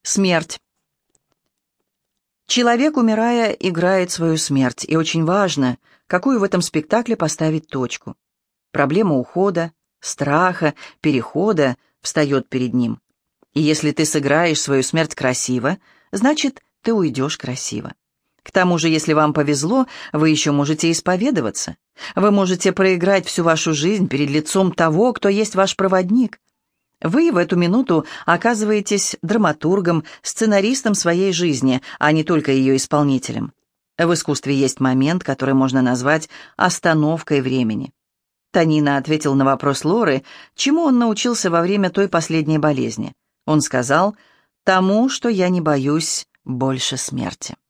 Смерть. Человек, умирая, играет свою смерть, и очень важно, какую в этом спектакле поставить точку. Проблема ухода, страха, перехода встает перед ним. И если ты сыграешь свою смерть красиво, значит, ты уйдешь красиво. К тому же, если вам повезло, вы еще можете исповедоваться. Вы можете проиграть всю вашу жизнь перед лицом того, кто есть ваш проводник. Вы в эту минуту оказываетесь драматургом, сценаристом своей жизни, а не только ее исполнителем. В искусстве есть момент, который можно назвать остановкой времени. Танина ответил на вопрос Лоры, чему он научился во время той последней болезни. Он сказал: «Тому, что я не боюсь больше смерти».